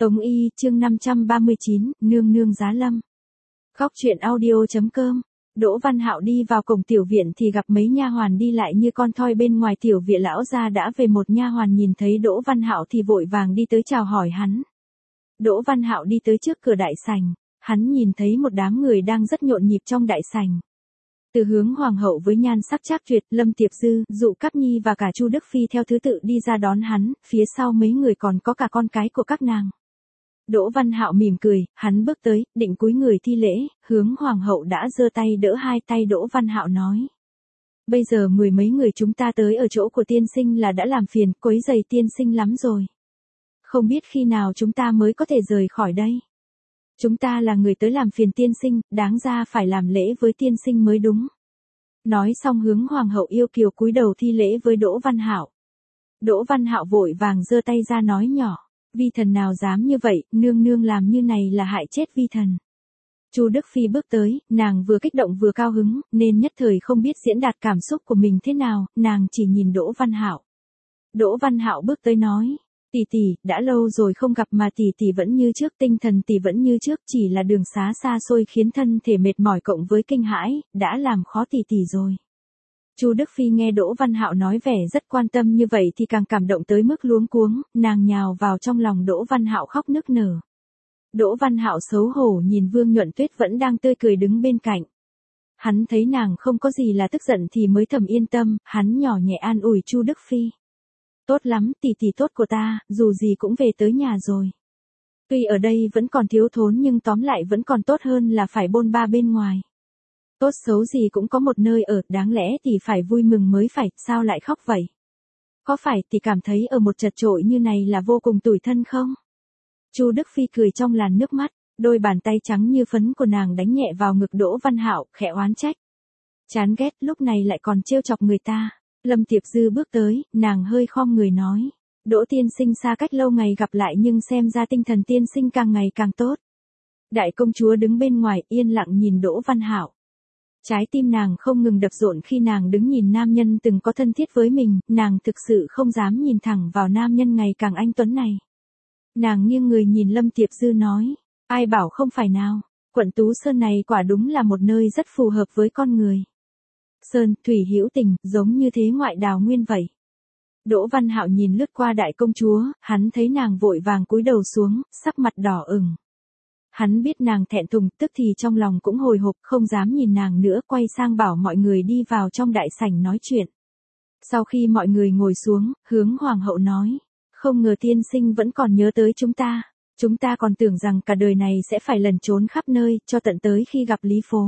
Tống Y, chương 539, nương nương giá lâm. Góc truyện audio.com. Đỗ Văn Hạo đi vào cổng tiểu viện thì gặp mấy nha hoàn đi lại như con thoi bên ngoài tiểu viện. Lão gia đã về. Một nha hoàn nhìn thấy Đỗ Văn Hạo thì vội vàng đi tới chào hỏi hắn. Đỗ Văn Hạo đi tới trước cửa đại sảnh, hắn nhìn thấy một đám người đang rất nhộn nhịp trong đại sảnh. Từ hướng hoàng hậu với nhan sắc trác tuyệt, Lâm Tiệp Dư, Dụ Cáp Nhi và cả Chu Đức Phi theo thứ tự đi ra đón hắn, phía sau mấy người còn có cả con cái của các nàng. Đỗ Văn Hạo mỉm cười, hắn bước tới, định cúi người thi lễ, hướng hoàng hậu đã giơ tay đỡ hai tay. Đỗ Văn Hạo nói: Bây giờ mười mấy người chúng ta tới ở chỗ của tiên sinh là đã làm phiền, quấy rầy tiên sinh lắm rồi. Không biết khi nào chúng ta mới có thể rời khỏi đây. Chúng ta là người tới làm phiền tiên sinh, đáng ra phải làm lễ với tiên sinh mới đúng. Nói xong hướng hoàng hậu yêu kiều cúi đầu thi lễ với Đỗ Văn Hạo. Đỗ Văn Hạo vội vàng giơ tay ra nói nhỏ: Vi thần nào dám như vậy, nương nương làm như này là hại chết vi thần. Chu Đức Phi bước tới, nàng vừa kích động vừa cao hứng, nên nhất thời không biết diễn đạt cảm xúc của mình thế nào, nàng chỉ nhìn Đỗ Văn Hạo. Đỗ Văn Hạo bước tới nói: Tỷ tỷ, đã lâu rồi không gặp mà tỷ tỷ vẫn như trước, tinh thần tỷ vẫn như trước, chỉ là đường xá xa xôi khiến thân thể mệt mỏi cộng với kinh hãi, đã làm khó tỷ tỷ rồi. Chu Đức Phi nghe Đỗ Văn Hạo nói vẻ rất quan tâm như vậy thì càng cảm động tới mức luống cuống, nàng nhào vào trong lòng Đỗ Văn Hạo khóc nức nở. Đỗ Văn Hạo xấu hổ nhìn Vương Nhuận Tuyết vẫn đang tươi cười đứng bên cạnh. Hắn thấy nàng không có gì là tức giận thì mới thầm yên tâm, hắn nhỏ nhẹ an ủi Chu Đức Phi. Tốt lắm, tỷ tỷ tốt của ta, dù gì cũng về tới nhà rồi. Tuy ở đây vẫn còn thiếu thốn nhưng tóm lại vẫn còn tốt hơn là phải bôn ba bên ngoài. Tốt xấu gì cũng có một nơi ở, đáng lẽ thì phải vui mừng mới phải, sao lại khóc vậy? Có phải thì cảm thấy ở một chật chội như này là vô cùng tủi thân không? Chu Đức Phi cười trong làn nước mắt, đôi bàn tay trắng như phấn của nàng đánh nhẹ vào ngực Đỗ Văn Hạo, khẽ oán trách. Chán ghét, lúc này lại còn trêu chọc người ta. Lâm Tiệp Dư bước tới, nàng hơi khom người nói: Đỗ tiên sinh xa cách lâu ngày gặp lại nhưng xem ra tinh thần tiên sinh càng ngày càng tốt. Đại công chúa đứng bên ngoài yên lặng nhìn Đỗ Văn Hạo. Trái tim nàng không ngừng đập rộn khi nàng đứng nhìn nam nhân từng có thân thiết với mình, nàng thực sự không dám nhìn thẳng vào nam nhân ngày càng anh tuấn này. Nàng nghiêng người nhìn Lâm Tiệp Dư nói: Ai bảo không phải nào, quận Tú Sơn này quả đúng là một nơi rất phù hợp với con người. Sơn, thủy hữu tình, giống như thế ngoại đào nguyên vậy. Đỗ Văn Hạo nhìn lướt qua đại công chúa, hắn thấy nàng vội vàng cúi đầu xuống, sắc mặt đỏ ửng. Hắn biết nàng thẹn thùng, tức thì trong lòng cũng hồi hộp, không dám nhìn nàng nữa, quay sang bảo mọi người đi vào trong đại sảnh nói chuyện. Sau khi mọi người ngồi xuống, hướng hoàng hậu nói: Không ngờ tiên sinh vẫn còn nhớ tới chúng ta còn tưởng rằng cả đời này sẽ phải lẩn trốn khắp nơi, cho tận tới khi gặp Lý Phố.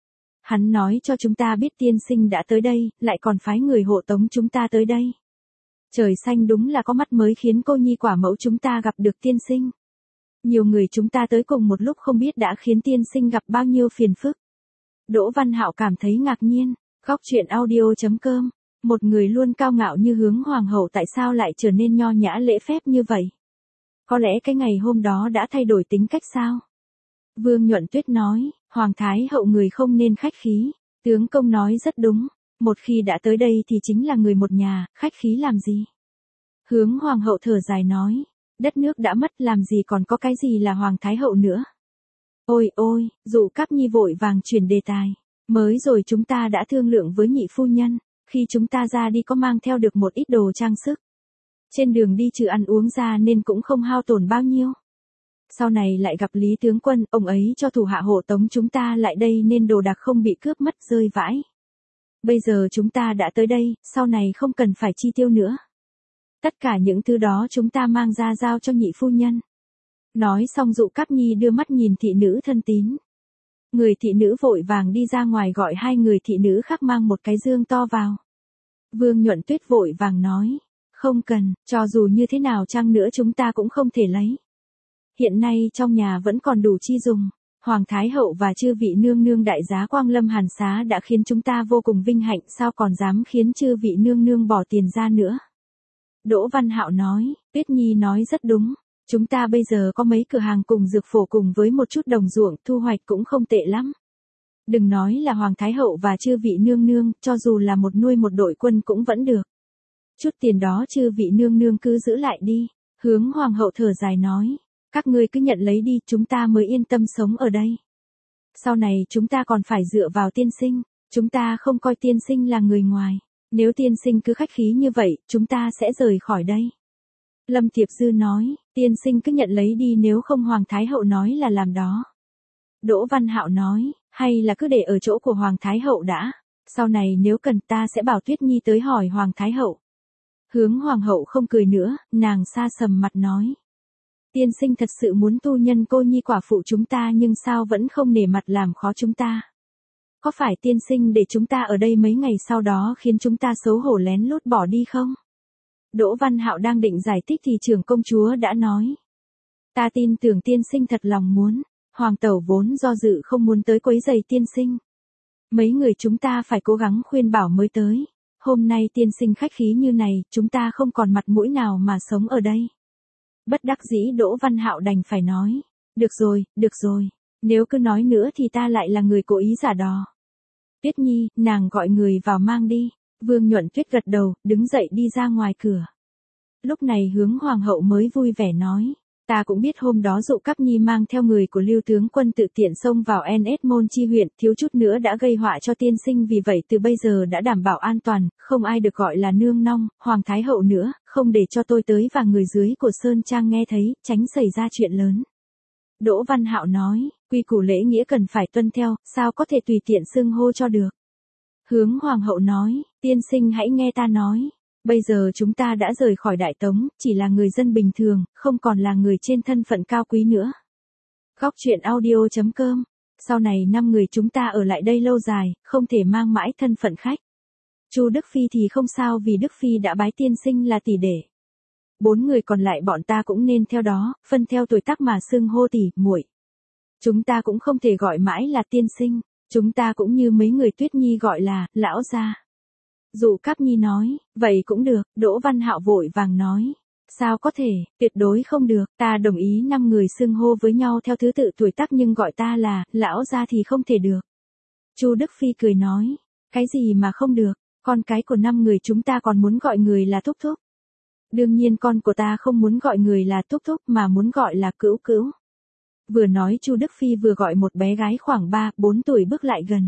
Hắn nói cho chúng ta biết tiên sinh đã tới đây, lại còn phái người hộ tống chúng ta tới đây. Trời xanh đúng là có mắt mới khiến cô nhi quả mẫu chúng ta gặp được tiên sinh. Nhiều người chúng ta tới cùng một lúc không biết đã khiến tiên sinh gặp bao nhiêu phiền phức. Đỗ Văn Hạo cảm thấy ngạc nhiên. Góc truyện audio.com. Một người luôn cao ngạo như hướng hoàng hậu tại sao lại trở nên nho nhã lễ phép như vậy? Có lẽ cái ngày hôm đó đã thay đổi tính cách sao? Vương Nhuận Tuyết nói: Hoàng thái hậu người không nên khách khí. Tướng công nói rất đúng. Một khi đã tới đây thì chính là người một nhà, khách khí làm gì? Hướng hoàng hậu thở dài nói: Đất nước đã mất, làm gì còn có cái gì là hoàng thái hậu nữa. Ôi ôi, Dụ Cáp Nhi vội vàng chuyển đề tài. Mới rồi chúng ta đã thương lượng với nhị phu nhân, khi chúng ta ra đi có mang theo được một ít đồ trang sức. Trên đường đi trừ ăn uống ra nên cũng không hao tổn bao nhiêu. Sau này lại gặp Lý tướng quân, ông ấy cho thủ hạ hộ tống chúng ta lại đây nên đồ đạc không bị cướp mất rơi vãi. Bây giờ chúng ta đã tới đây, sau này không cần phải chi tiêu nữa. Tất cả những thứ đó chúng ta mang ra giao cho nhị phu nhân. Nói xong Dụ Cáp Nhi đưa mắt nhìn thị nữ thân tín. Người thị nữ vội vàng đi ra ngoài gọi hai người thị nữ khác mang một cái dương to vào. Vương Nhuận Tuyết vội vàng nói: Không cần, cho dù như thế nào chăng nữa chúng ta cũng không thể lấy. Hiện nay trong nhà vẫn còn đủ chi dùng. Hoàng thái hậu và chư vị nương nương đại giá Quang Lâm Hàn Xá đã khiến chúng ta vô cùng vinh hạnh, sao còn dám khiến chư vị nương nương bỏ tiền ra nữa. Đỗ Văn Hạo nói: Tuyết Nhi nói rất đúng. Chúng ta bây giờ có mấy cửa hàng cùng dược phổ cùng với một chút đồng ruộng, thu hoạch cũng không tệ lắm. Đừng nói là Hoàng thái hậu và chư vị nương nương, cho dù là nuôi một đội quân cũng vẫn được. Chút tiền đó chư vị nương nương cứ giữ lại đi. Hướng hoàng hậu thở dài nói: Các ngươi cứ nhận lấy đi, chúng ta mới yên tâm sống ở đây. Sau này chúng ta còn phải dựa vào tiên sinh, chúng ta không coi tiên sinh là người ngoài. Nếu tiên sinh cứ khách khí như vậy, chúng ta sẽ rời khỏi đây. Lâm Tiệp Dư nói, tiên sinh cứ nhận lấy đi nếu không Hoàng Thái Hậu nói là làm đó. Đỗ Văn Hạo nói, hay là cứ để ở chỗ của Hoàng Thái Hậu đã. Sau này nếu cần ta sẽ bảo Tuyết Nhi tới hỏi Hoàng Thái Hậu. Hướng Hoàng hậu không cười nữa, nàng xa sầm mặt nói. Tiên sinh thật sự muốn tu nhân cô nhi quả phụ chúng ta nhưng sao vẫn không nể mặt làm khó chúng ta. Có phải tiên sinh để chúng ta ở đây mấy ngày sau đó khiến chúng ta xấu hổ lén lút bỏ đi không? Đỗ Văn Hạo đang định giải thích thì trưởng công chúa đã nói. Ta tin tưởng tiên sinh thật lòng muốn, Hoàng tẩu vốn do dự không muốn tới quấy rầy tiên sinh. Mấy người chúng ta phải cố gắng khuyên bảo mới tới. Hôm nay tiên sinh khách khí như này, chúng ta không còn mặt mũi nào mà sống ở đây. Bất đắc dĩ Đỗ Văn Hạo đành phải nói. Được rồi, nếu cứ nói nữa thì ta lại là người cố ý giả đò. Tuyết Nhi, nàng gọi người vào mang đi. Vương Nhuận Tuyết gật đầu, đứng dậy đi ra ngoài cửa. Lúc này Hướng Hoàng hậu mới vui vẻ nói. Ta cũng biết hôm đó Dụ Cáp Nhi mang theo người của Lưu tướng quân tự tiện xông vào NS Môn Chi huyện, thiếu chút nữa đã gây họa cho tiên sinh, vì vậy từ bây giờ đã đảm bảo an toàn, không ai được gọi là nương nong, Hoàng Thái Hậu nữa, không để cho tôi tới và người dưới của Sơn Trang nghe thấy, tránh xảy ra chuyện lớn. Đỗ Văn Hạo nói, quy củ lễ nghĩa cần phải tuân theo, sao có thể tùy tiện xưng hô cho được. Hướng Hoàng hậu nói, tiên sinh hãy nghe ta nói. Bây giờ chúng ta đã rời khỏi Đại Tống, chỉ là người dân bình thường, không còn là người trên thân phận cao quý nữa. Góc truyện audio.com. Sau này 5 người chúng ta ở lại đây lâu dài, không thể mang mãi thân phận khách. Chu Đức Phi thì không sao vì Đức Phi đã bái tiên sinh là tỷ đệ. 4 người còn lại bọn ta cũng nên theo đó, phân theo tuổi tác mà xưng hô tỷ, muội. Chúng ta cũng không thể gọi mãi là tiên sinh, chúng ta cũng như mấy người Tuyết Nhi gọi là lão gia. Dụ Cáp Nhi nói, vậy cũng được, Đỗ Văn Hạo vội vàng nói. Sao có thể, tuyệt đối không được, ta đồng ý 5 người xưng hô với nhau theo thứ tự tuổi tác nhưng gọi ta là, lão gia thì không thể được. Chu Đức Phi cười nói, cái gì mà không được, con cái của 5 người chúng ta còn muốn gọi người là thúc thúc. Đương nhiên con của ta không muốn gọi người là thúc thúc mà muốn gọi là cữu cữu. Vừa nói Chu Đức Phi vừa gọi một bé gái khoảng 3-4 tuổi bước lại gần.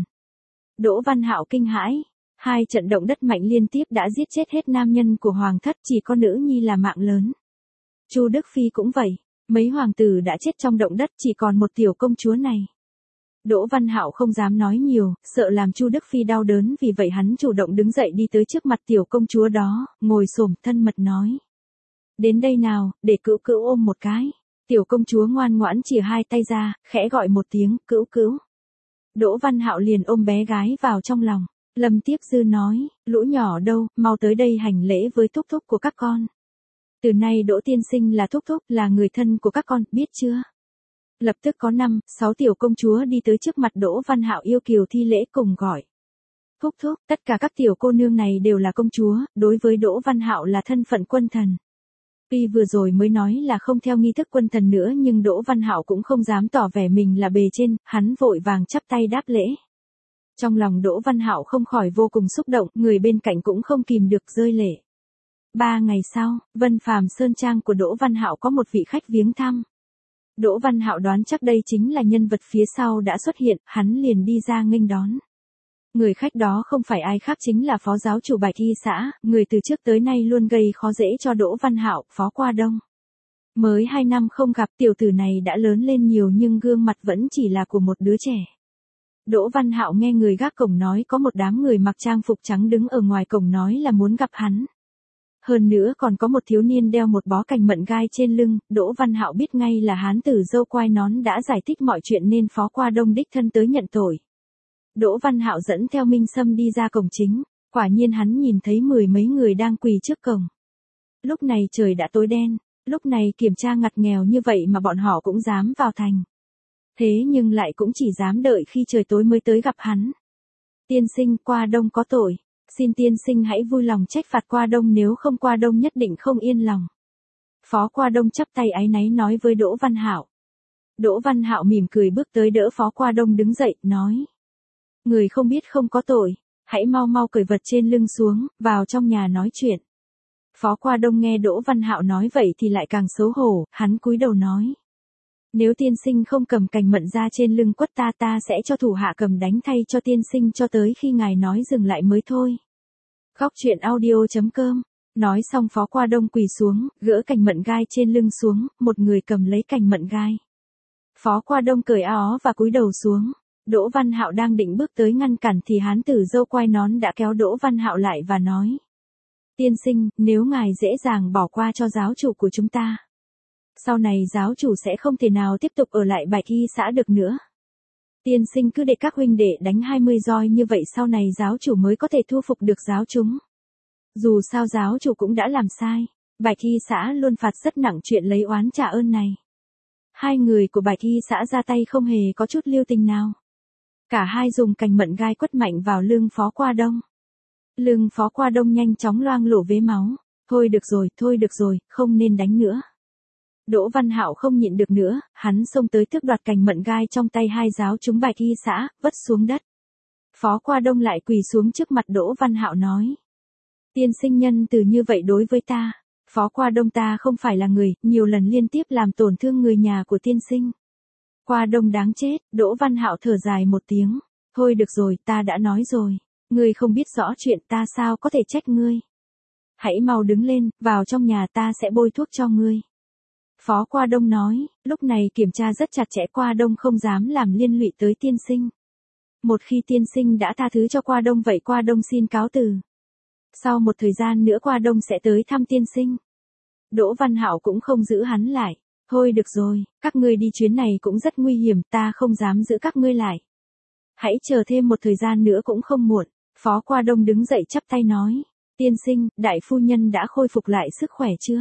Đỗ Văn Hạo kinh hãi. 2 trận động đất mạnh liên tiếp đã giết chết hết nam nhân của hoàng thất, chỉ có nữ nhi là mạng lớn. Chu Đức Phi cũng vậy, mấy hoàng tử đã chết trong động đất, chỉ còn một tiểu công chúa này. Đỗ Văn Hạo không dám nói nhiều, sợ làm Chu Đức Phi đau đớn, vì vậy hắn chủ động đứng dậy đi tới trước mặt tiểu công chúa đó, ngồi xổm thân mật nói. Đến đây nào, để cữu cữu ôm một cái. Tiểu công chúa ngoan ngoãn chìa 2 tay ra, khẽ gọi một tiếng, cữu cữu. Đỗ Văn Hạo liền ôm bé gái vào trong lòng. Lâm Tiếp Dư nói, lũ nhỏ đâu, mau tới đây hành lễ với thúc thúc của các con. Từ nay Đỗ tiên sinh là thúc thúc, là người thân của các con, biết chưa? Lập tức có 5-6 tiểu công chúa đi tới trước mặt Đỗ Văn Hạo yêu kiều thi lễ cùng gọi. Thúc thúc, tất cả các tiểu cô nương này đều là công chúa, đối với Đỗ Văn Hạo là thân phận quân thần. Tuy vừa rồi mới nói là không theo nghi thức quân thần nữa nhưng Đỗ Văn Hạo cũng không dám tỏ vẻ mình là bề trên, hắn vội vàng chắp tay đáp lễ. Trong lòng Đỗ Văn Hạo không khỏi vô cùng xúc động, người bên cạnh cũng không kìm được rơi lệ. 3 ngày sau, Vân Phàm Sơn Trang của Đỗ Văn Hạo có một vị khách viếng thăm. Đỗ Văn Hạo đoán chắc đây chính là nhân vật phía sau đã xuất hiện, hắn liền đi ra nghênh đón. Người khách đó không phải ai khác chính là phó giáo chủ Bạch Y xã, người từ trước tới nay luôn gây khó dễ cho Đỗ Văn Hạo, Phó Qua Đông. Mới 2 năm không gặp, tiểu tử này đã lớn lên nhiều nhưng gương mặt vẫn chỉ là của một đứa trẻ. Đỗ Văn Hạo nghe người gác cổng nói có một đám người mặc trang phục trắng đứng ở ngoài cổng nói là muốn gặp hắn. Hơn nữa còn có một thiếu niên đeo một bó cành mận gai trên lưng, Đỗ Văn Hạo biết ngay là hán tử râu quai nón đã giải thích mọi chuyện nên Phó Qua Đông đích thân tới nhận tội. Đỗ Văn Hạo dẫn theo Minh Sâm đi ra cổng chính, quả nhiên hắn nhìn thấy 10 mấy người đang quỳ trước cổng. Lúc này trời đã tối đen, lúc này kiểm tra ngặt nghèo như vậy mà bọn họ cũng dám vào thành. Thế nhưng lại cũng chỉ dám đợi khi trời tối mới tới gặp hắn. Tiên sinh, Qua Đông có tội, xin tiên sinh hãy vui lòng trách phạt Qua Đông, nếu không Qua Đông nhất định không yên lòng. Phó Qua Đông chắp tay áy náy nói với Đỗ Văn Hạo. Đỗ Văn Hạo mỉm cười bước tới đỡ Phó Qua Đông đứng dậy, nói. Người không biết không có tội, hãy mau mau cởi vật trên lưng xuống, vào trong nhà nói chuyện. Phó Qua Đông nghe Đỗ Văn Hạo nói vậy thì lại càng xấu hổ, hắn cúi đầu nói. Nếu tiên sinh không cầm cành mận ra trên lưng quất ta, ta sẽ cho thủ hạ cầm đánh thay cho tiên sinh cho tới khi ngài nói dừng lại mới thôi. Góc truyện audio.com. Nói xong Phó Qua Đông quỳ xuống, gỡ cành mận gai trên lưng xuống, một người cầm lấy cành mận gai. Phó Qua Đông cởi áo và cúi đầu xuống. Đỗ Văn Hạo đang định bước tới ngăn cản thì hán tử râu quai nón đã kéo Đỗ Văn Hạo lại và nói. Tiên sinh, nếu ngài dễ dàng bỏ qua cho giáo chủ của chúng ta, sau này giáo chủ sẽ không thể nào tiếp tục ở lại Bạch Y xã được nữa. Tiên sinh cứ để các huynh đệ đánh 20 roi như vậy sau này giáo chủ mới có thể thu phục được giáo chúng. Dù sao giáo chủ cũng đã làm sai, Bạch Y xã luôn phạt rất nặng chuyện lấy oán trả ơn này. Hai người của Bạch Y xã ra tay không hề có chút lưu tình nào. Cả hai dùng cành mận gai quất mạnh vào lưng Phó Qua Đông. Lưng Phó Qua Đông nhanh chóng loang lổ vế máu. Thôi được rồi, không nên đánh nữa. Đỗ Văn Hạo không nhịn được nữa, hắn xông tới tước đoạt cành mận gai trong tay hai giáo chúng Bạch Y xã, vứt xuống đất. Phó Qua Đông lại quỳ xuống trước mặt Đỗ Văn Hạo nói. Tiên sinh nhân từ như vậy đối với ta. Phó Qua Đông ta không phải là người, nhiều lần liên tiếp làm tổn thương người nhà của tiên sinh. Qua Đông đáng chết, Đỗ Văn Hạo thở dài một tiếng. Thôi được rồi, ta đã nói rồi. Ngươi không biết rõ chuyện ta sao có thể trách ngươi. Hãy mau đứng lên, vào trong nhà ta sẽ bôi thuốc cho ngươi. Phó Qua Đông nói, lúc này kiểm tra rất chặt chẽ Qua Đông không dám làm liên lụy tới tiên sinh. Một khi tiên sinh đã tha thứ cho Qua Đông vậy Qua Đông xin cáo từ. Sau một thời gian nữa Qua Đông sẽ tới thăm tiên sinh. Đỗ Văn Hạo cũng không giữ hắn lại. Thôi được rồi, các ngươi đi chuyến này cũng rất nguy hiểm, ta không dám giữ các ngươi lại. Hãy chờ thêm một thời gian nữa cũng không muộn. Phó Qua Đông đứng dậy chắp tay nói. Tiên sinh, đại phu nhân đã khôi phục lại sức khỏe chưa?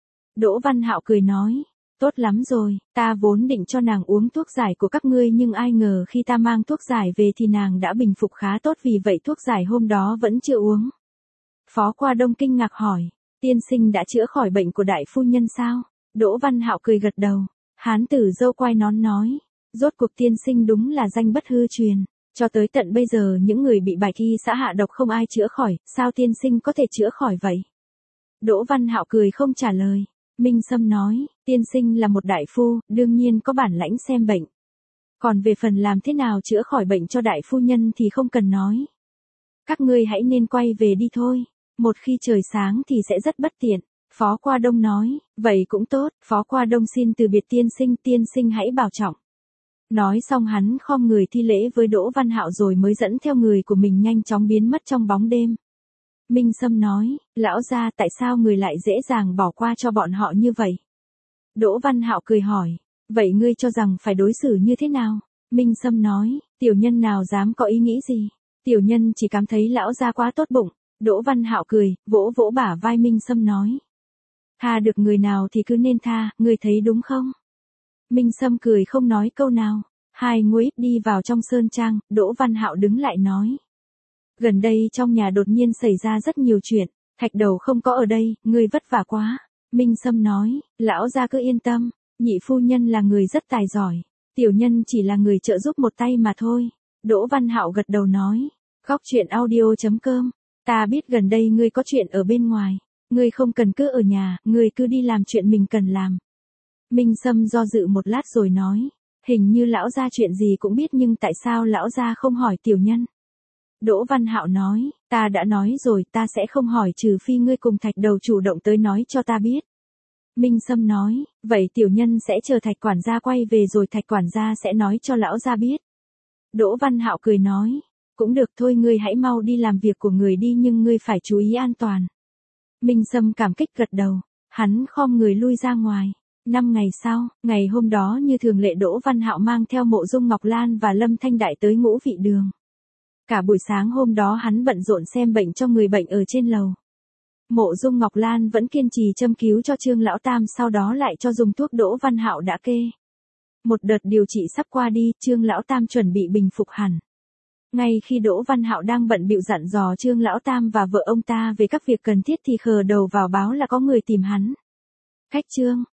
Đỗ Văn Hạo cười nói. Tốt lắm rồi, ta vốn định cho nàng uống thuốc giải của các ngươi nhưng ai ngờ khi ta mang thuốc giải về thì nàng đã bình phục khá tốt vì vậy thuốc giải hôm đó vẫn chưa uống. Phó Qua Đông kinh ngạc hỏi. Tiên sinh đã chữa khỏi bệnh của đại phu nhân sao? Đỗ Văn Hạo cười gật đầu. Hán tử râu quai nón nói. Rốt cuộc tiên sinh đúng là danh bất hư truyền. Cho tới tận bây giờ những người bị Bạch Y xã hạ độc không ai chữa khỏi, sao tiên sinh có thể chữa khỏi vậy? Đỗ Văn Hạo cười không trả lời. Minh Sâm nói, tiên sinh là một đại phu, đương nhiên có bản lãnh xem bệnh. Còn về phần làm thế nào chữa khỏi bệnh cho đại phu nhân thì không cần nói. Các ngươi hãy nên quay về đi thôi, một khi trời sáng thì sẽ rất bất tiện. Phó Qua Đông nói, vậy cũng tốt, Phó Qua Đông xin từ biệt tiên sinh hãy bảo trọng. Nói xong hắn khom người thi lễ với Đỗ Văn Hạo rồi mới dẫn theo người của mình nhanh chóng biến mất trong bóng đêm. Minh Sâm nói, lão gia tại sao người lại dễ dàng bỏ qua cho bọn họ như vậy? Đỗ Văn Hạo cười hỏi, vậy ngươi cho rằng phải đối xử như thế nào? Minh Sâm nói, tiểu nhân nào dám có ý nghĩ gì? Tiểu nhân chỉ cảm thấy lão gia quá tốt bụng. Đỗ Văn Hạo cười, vỗ vỗ bả vai Minh Sâm nói. Tha được người nào thì cứ nên tha, ngươi thấy đúng không? Minh Sâm cười không nói câu nào. Hai người đi vào trong sơn trang, Đỗ Văn Hạo đứng lại nói. Gần đây trong nhà đột nhiên xảy ra rất nhiều chuyện, Thạch Đầu không có ở đây, ngươi vất vả quá. Minh Sâm nói, lão gia cứ yên tâm, nhị phu nhân là người rất tài giỏi, tiểu nhân chỉ là người trợ giúp một tay mà thôi. Đỗ Văn Hạo gật đầu nói, góc truyện audio.com, ta biết gần đây ngươi có chuyện ở bên ngoài, ngươi không cần cứ ở nhà, ngươi cứ đi làm chuyện mình cần làm. Minh Sâm do dự một lát rồi nói, hình như lão gia chuyện gì cũng biết nhưng tại sao lão gia không hỏi tiểu nhân? Đỗ Văn Hạo nói, ta đã nói rồi ta sẽ không hỏi trừ phi ngươi cùng Thạch Đầu chủ động tới nói cho ta biết. Minh Sâm nói, vậy tiểu nhân sẽ chờ Thạch quản gia quay về rồi Thạch quản gia sẽ nói cho lão gia biết. Đỗ Văn Hạo cười nói, cũng được thôi ngươi hãy mau đi làm việc của người đi nhưng ngươi phải chú ý an toàn. Minh Sâm cảm kích gật đầu, hắn khom người lui ra ngoài. 5 ngày sau, ngày hôm đó như thường lệ Đỗ Văn Hạo mang theo Mộ Dung Ngọc Lan và Lâm Thanh Đại tới Ngũ Vị Đường. Cả buổi sáng hôm đó hắn bận rộn xem bệnh cho người bệnh ở trên lầu. Mộ Dung Ngọc Lan vẫn kiên trì châm cứu cho Trương Lão Tam sau đó lại cho dùng thuốc Đỗ Văn Hạo đã kê. Một đợt điều trị sắp qua đi, Trương Lão Tam chuẩn bị bình phục hẳn. Ngay khi Đỗ Văn Hạo đang bận bịu dặn dò Trương Lão Tam và vợ ông ta về các việc cần thiết thì khờ đầu vào báo là có người tìm hắn. Khách Trương,